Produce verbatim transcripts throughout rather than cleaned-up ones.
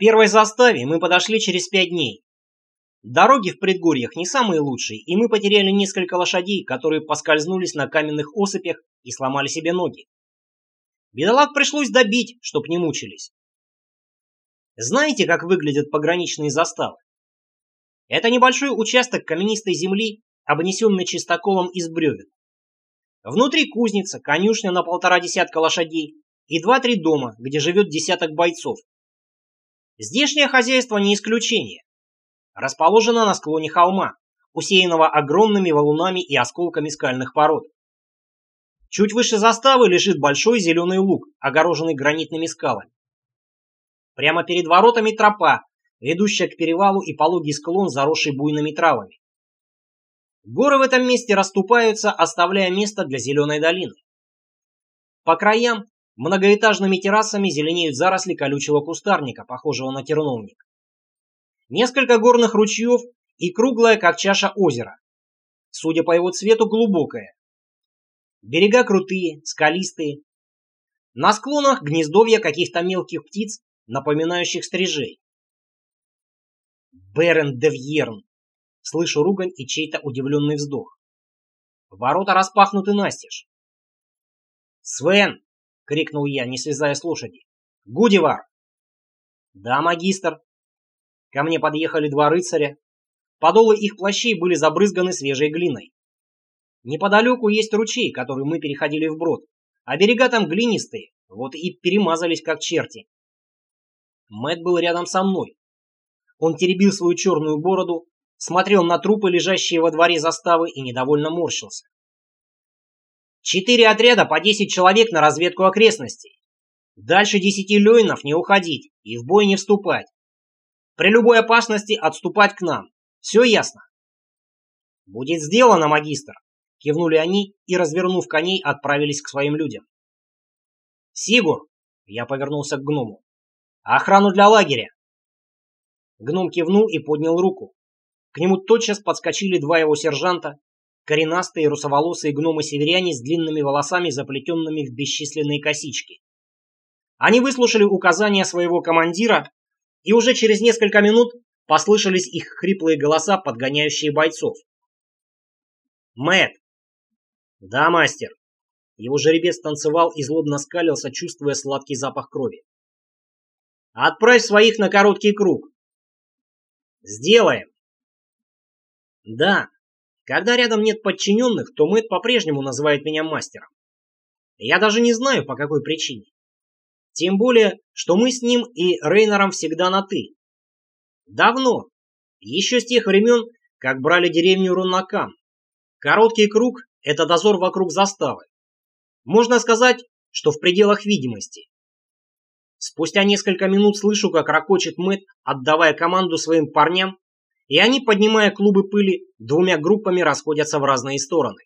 первой заставе мы подошли через пять дней. Дороги в предгорьях не самые лучшие, и мы потеряли несколько лошадей, которые поскользнулись на каменных осыпях и сломали себе ноги. Бедолаг пришлось добить, чтоб не мучились. Знаете, как выглядят пограничные заставы? Это небольшой участок каменистой земли, обнесенный чистоколом из бревен. Внутри кузница, конюшня на полтора десятка лошадей и два-три дома, где живет десяток бойцов. Здешнее хозяйство не исключение. Расположено на склоне холма, усеянного огромными валунами и осколками скальных пород. Чуть выше заставы лежит большой зеленый луг, огороженный гранитными скалами. Прямо перед воротами тропа, ведущая к перевалу, и пологий склон, заросший буйными травами. Горы в этом месте расступаются, оставляя место для зеленой долины. По краям многоэтажными террасами зеленеют заросли колючего кустарника, похожего на терновник. Несколько горных ручьев и круглое, как чаша, озеро. Судя по его цвету, глубокое. Берега крутые, скалистые. На склонах гнездовья каких-то мелких птиц, напоминающих стрижей. Берен де Вьерн. Слышу ругань и чей-то удивленный вздох. Ворота распахнуты настежь. «Свен!» — крикнул я, не слезая с лошади. «Гудивар!» «Да, магистр!» Ко мне подъехали два рыцаря. Подолы их плащей были забрызганы свежей глиной. Неподалеку есть ручей, который мы переходили вброд, а берега там глинистые, вот и перемазались как черти. Мэтт был рядом со мной. Он теребил свою черную бороду, смотрел на трупы, лежащие во дворе заставы, и недовольно морщился. Четыре отряда по десять человек на разведку окрестностей. Дальше десяти лёйнов не уходить и в бой не вступать. При любой опасности отступать к нам. Все ясно? Будет сделано, магистр. Кивнули они и, развернув коней, отправились к своим людям. Сигур, я повернулся к гному. Охрану для лагеря. Гном кивнул и поднял руку. К нему тотчас подскочили два его сержанта, коренастые русоволосые гномы-северяне с длинными волосами, заплетенными в бесчисленные косички. Они выслушали указания своего командира, и уже через несколько минут послышались их хриплые голоса, подгоняющие бойцов. Мэтт. Да, мастер. Его жеребец танцевал и злобно скалился, чувствуя сладкий запах крови. Отправь своих на короткий круг. Сделаем. Да, когда рядом нет подчиненных, то Мэтт по-прежнему называет меня мастером. Я даже не знаю, по какой причине. Тем более, что мы с ним и Рейнором всегда на «ты». Давно, еще с тех времен, как брали деревню Руннакан. Короткий круг – это дозор вокруг заставы. Можно сказать, что в пределах видимости. Спустя несколько минут слышу, как ракочет Мэтт, отдавая команду своим парням, и они, поднимая клубы пыли, двумя группами расходятся в разные стороны.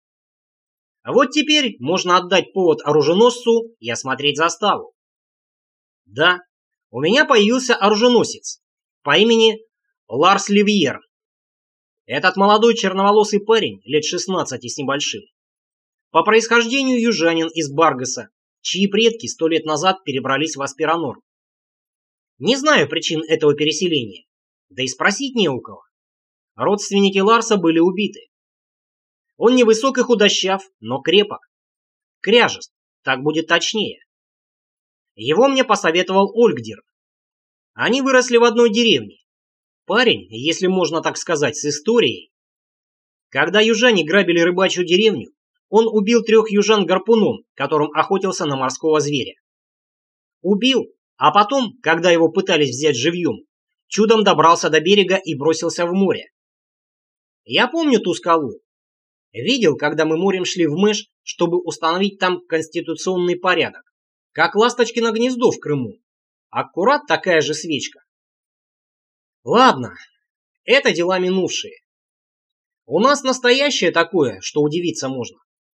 А вот теперь можно отдать повод оруженосцу и осмотреть заставу. Да, у меня появился оруженосец по имени Ларс Ливьер. Этот молодой черноволосый парень, лет шестнадцати с небольшим. По происхождению южанин из Баргаса, чьи предки сто лет назад перебрались в Аспиранор. Не знаю причин этого переселения, да и спросить не у кого. Родственники Ларса были убиты. Он невысок и худощав, но крепок. Кряжест, так будет точнее. Его мне посоветовал Ольгдир. Они выросли в одной деревне. Парень, если можно так сказать, с историей. Когда южане грабили рыбачью деревню, он убил трех южан гарпуном, которым охотился на морского зверя. Убил, а потом, когда его пытались взять живьем, чудом добрался до берега и бросился в море. Я помню ту скалу. Видел, когда мы морем шли в Мэш, чтобы установить там конституционный порядок. Как ласточкино гнездо в Крыму. Аккурат такая же свечка. Ладно, это дела минувшие. У нас настоящее такое, что удивиться можно.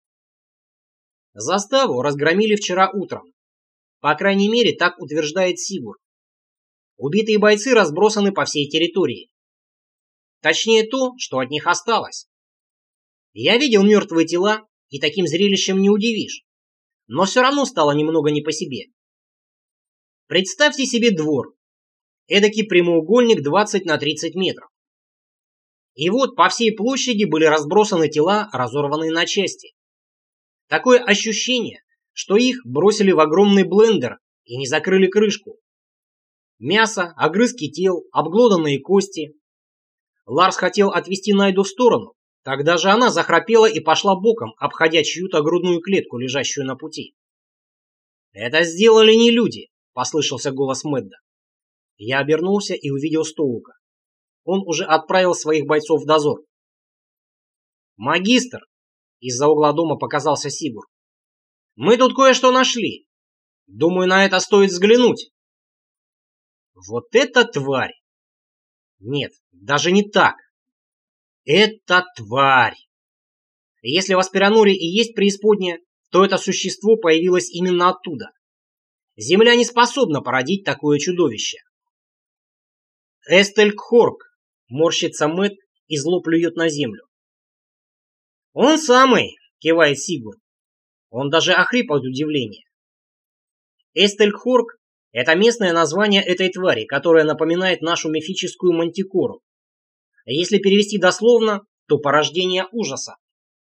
Заставу разгромили вчера утром. По крайней мере, так утверждает Сигур. Убитые бойцы разбросаны по всей территории. Точнее то, что от них осталось. Я видел мертвые тела, и таким зрелищем не удивишь. Но все равно стало немного не по себе. Представьте себе двор. эдакий прямоугольник двадцать на тридцать метров. И вот по всей площади были разбросаны тела, разорванные на части. Такое ощущение, что их бросили в огромный блендер и не закрыли крышку. Мясо, огрызки тел, обглоданные кости. Ларс хотел отвести Найду в сторону, тогда же она захрапела и пошла боком, обходя чью-то грудную клетку, лежащую на пути. «Это сделали не люди», — послышался голос Мэдда. Я обернулся и увидел Стоука. Он уже отправил своих бойцов в дозор. «Магистр!» — из-за угла дома показался Сигур. «Мы тут кое-что нашли. Думаю, на это стоит взглянуть». «Вот это тварь!» «Нет, даже не так. Это тварь!» Если в Аспирануре и есть преисподняя, то это существо появилось именно оттуда. Земля не способна породить такое чудовище. «Эстелькхорк!» — морщится Мэтт и зло плюет на землю. «Он самый!» — кивает Сигур. Он даже охрип от удивления. Эстелькхорк — это местное название этой твари, которая напоминает нашу мифическую мантикору. Если перевести дословно, то порождение ужаса.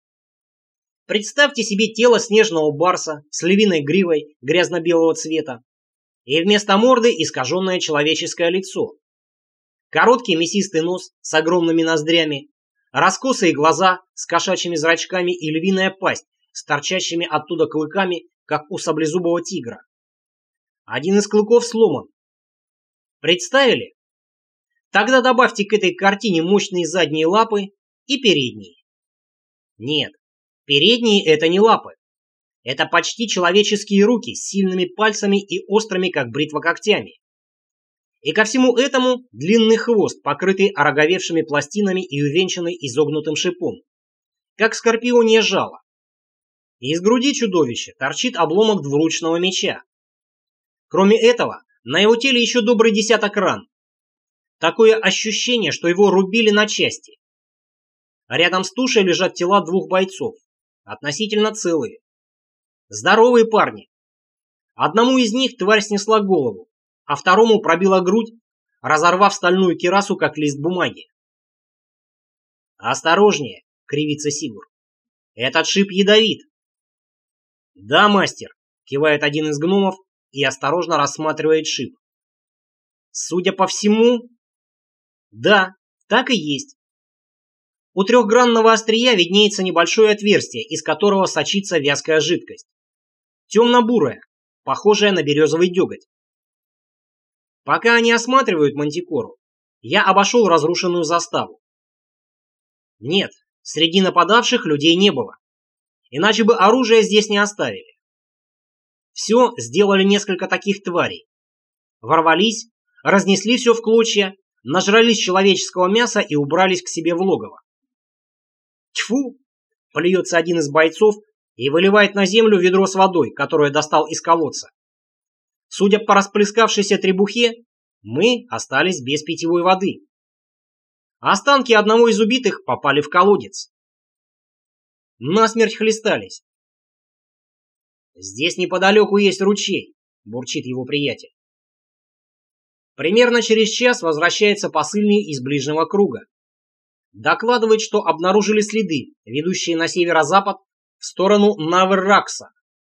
Представьте себе тело снежного барса с львиной гривой грязно-белого цвета и вместо морды искаженное человеческое лицо. Короткий мясистый нос с огромными ноздрями, раскосые глаза с кошачьими зрачками и львиная пасть с торчащими оттуда клыками, как у саблезубого тигра. Один из клыков сломан. Представили? Тогда добавьте к этой картине мощные задние лапы и передние. Нет, передние — это не лапы. Это почти человеческие руки с сильными пальцами и острыми, как бритва, когтями. И ко всему этому длинный хвост, покрытый ороговевшими пластинами и увенчанный изогнутым шипом, как скорпионье жало. И из груди чудовища торчит обломок двуручного меча. Кроме этого, на его теле еще добрый десяток ран. Такое ощущение, что его рубили на части. Рядом с тушей лежат тела двух бойцов, относительно целые. Здоровые парни. Одному из них тварь снесла голову, а второму пробила грудь, разорвав стальную кирасу, как лист бумаги. «Осторожнее!» — кривится Сигур. «Этот шип ядовит!» «Да, мастер!» — кивает один из гномов и осторожно рассматривает шип. «Судя по всему...» «Да, так и есть. У трехгранного острия виднеется небольшое отверстие, из которого сочится вязкая жидкость. Темно-бурая, похожая на березовый деготь. Пока они осматривают мантикору, я обошел разрушенную заставу. Нет, среди нападавших людей не было. Иначе бы оружие здесь не оставили. Все сделали несколько таких тварей. Ворвались, разнесли все в клочья, нажрались человеческого мяса и убрались к себе в логово. «Тьфу!» — плюется один из бойцов и выливает на землю ведро с водой, которое достал из колодца. Судя по расплескавшейся требухе, мы остались без питьевой воды. Останки одного из убитых попали в колодец. Насмерть хлестались. «Здесь неподалеку есть ручей», — бурчит его приятель. Примерно через час возвращается посыльный из ближнего круга. Докладывает, что обнаружили следы, ведущие на северо-запад в сторону Наверракса.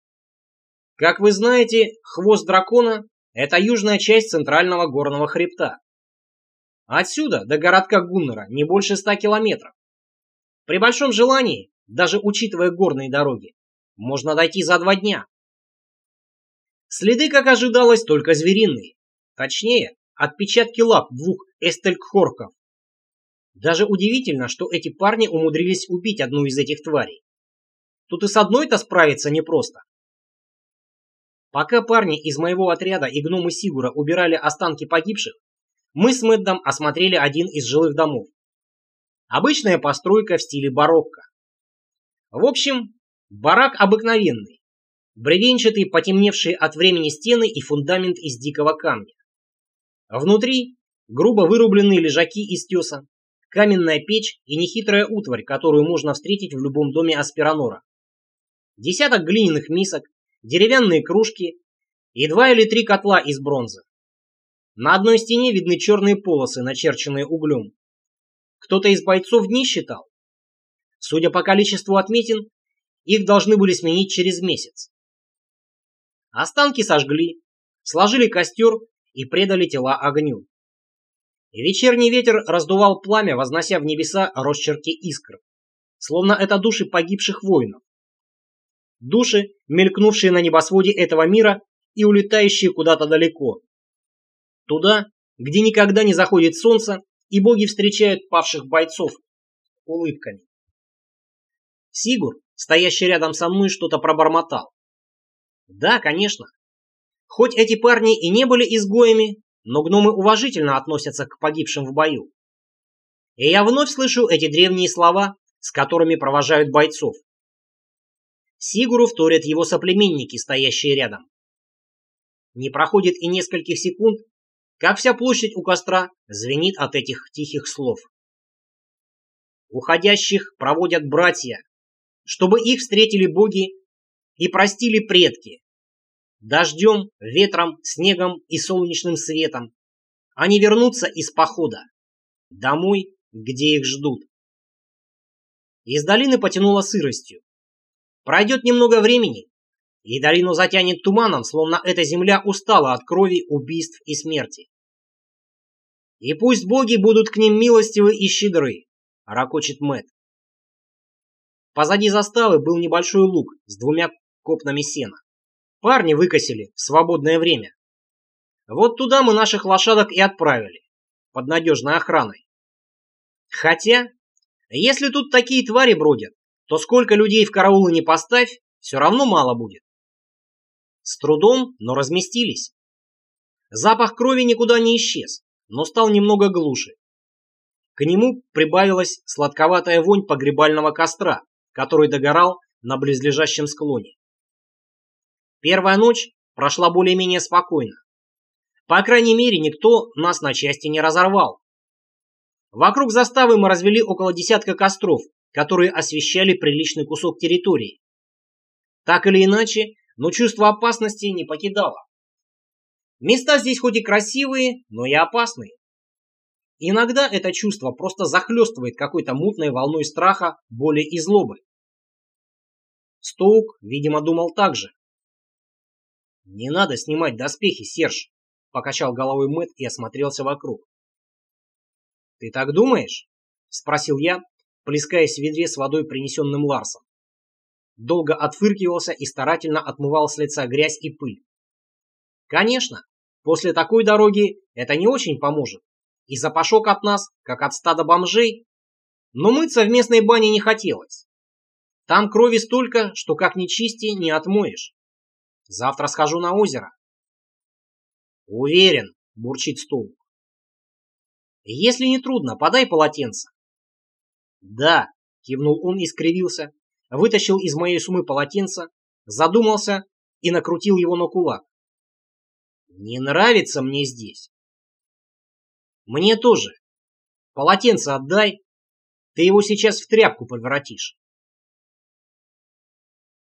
Как вы знаете, хвост дракона — это южная часть центрального горного хребта. Отсюда до городка Гуннера не больше ста километров. При большом желании, даже учитывая горные дороги, можно дойти за два дня. Следы, как ожидалось, только звериные. Точнее, отпечатки лап двух эстелькхорков. Даже удивительно, что эти парни умудрились убить одну из этих тварей. Тут и с одной-то справиться непросто. Пока парни из моего отряда и гномы Сигура убирали останки погибших, мы с Мэддом осмотрели один из жилых домов. Обычная постройка в стиле барокко. В общем, барак обыкновенный. Бревенчатые, потемневшие от времени стены и фундамент из дикого камня. Внутри грубо вырубленные лежаки из теса, каменная печь и нехитрая утварь, которую можно встретить в любом доме Аспиранора. Десяток глиняных мисок, деревянные кружки и два или три котла из бронзы. На одной стене видны черные полосы, начерченные углем. Кто-то из бойцов дни считал. Судя по количеству отметин, их должны были сменить через месяц. Останки сожгли, сложили костер и предали тела огню. Вечерний ветер раздувал пламя, вознося в небеса росчерки искр, словно это души погибших воинов. Души, мелькнувшие на небосводе этого мира и улетающие куда-то далеко. Туда, где никогда не заходит солнце, и боги встречают павших бойцов улыбками. Сигур, стоящий рядом со мной, что-то пробормотал. Да, конечно. Хоть эти парни и не были изгоями, но гномы уважительно относятся к погибшим в бою. И я вновь слышу эти древние слова, с которыми провожают бойцов. Сигуру вторят его соплеменники, стоящие рядом. Не проходит и нескольких секунд, как вся площадь у костра звенит от этих тихих слов. Уходящих проводят братья, чтобы их встретили боги и простили предки. Дождем, ветром, снегом и солнечным светом они вернутся из похода домой, где их ждут. Из долины потянуло сыростью. Пройдет немного времени, и долину затянет туманом, словно эта земля устала от крови, убийств и смерти. И пусть боги будут к ним милостивы и щедры, ракочет Мэтт. Позади заставы был небольшой луг с двумя копнами сена. Парни выкосили в свободное время. Вот туда мы наших лошадок и отправили, под надежной охраной. Хотя, если тут такие твари бродят, то сколько людей в караулы не поставь, все равно мало будет. С трудом, но разместились. Запах крови никуда не исчез, но стал немного глуше. К нему прибавилась сладковатая вонь погребального костра, который догорал на близлежащем склоне. Первая ночь прошла более-менее спокойно. По крайней мере, никто нас на части не разорвал. Вокруг заставы мы развели около десятка костров, которые освещали приличный кусок территории. Так или иначе, но чувство опасности не покидало. Места здесь хоть и красивые, но и опасные. Иногда это чувство просто захлестывает какой-то мутной волной страха, боли и злобы. Стоук, видимо, думал так же. «Не надо снимать доспехи, Серж», — покачал головой Мэтт и осмотрелся вокруг. «Ты так думаешь?» — спросил я, плескаясь в ведре с водой, принесенным Ларсом. Долго отфыркивался и старательно отмывал с лица грязь и пыль. «Конечно, после такой дороги это не очень поможет, и запашок от нас, как от стада бомжей, но мыться в местной бане не хотелось. Там крови столько, что как ни чисти, не отмоешь. Завтра схожу на озеро». «Уверен», — бурчит Стоук. «Если не трудно, подай полотенце». «Да», — кивнул он и скривился, вытащил из моей сумы полотенце, задумался и накрутил его на кулак. «Не нравится мне здесь». «Мне тоже. Полотенце отдай, ты его сейчас в тряпку превратишь».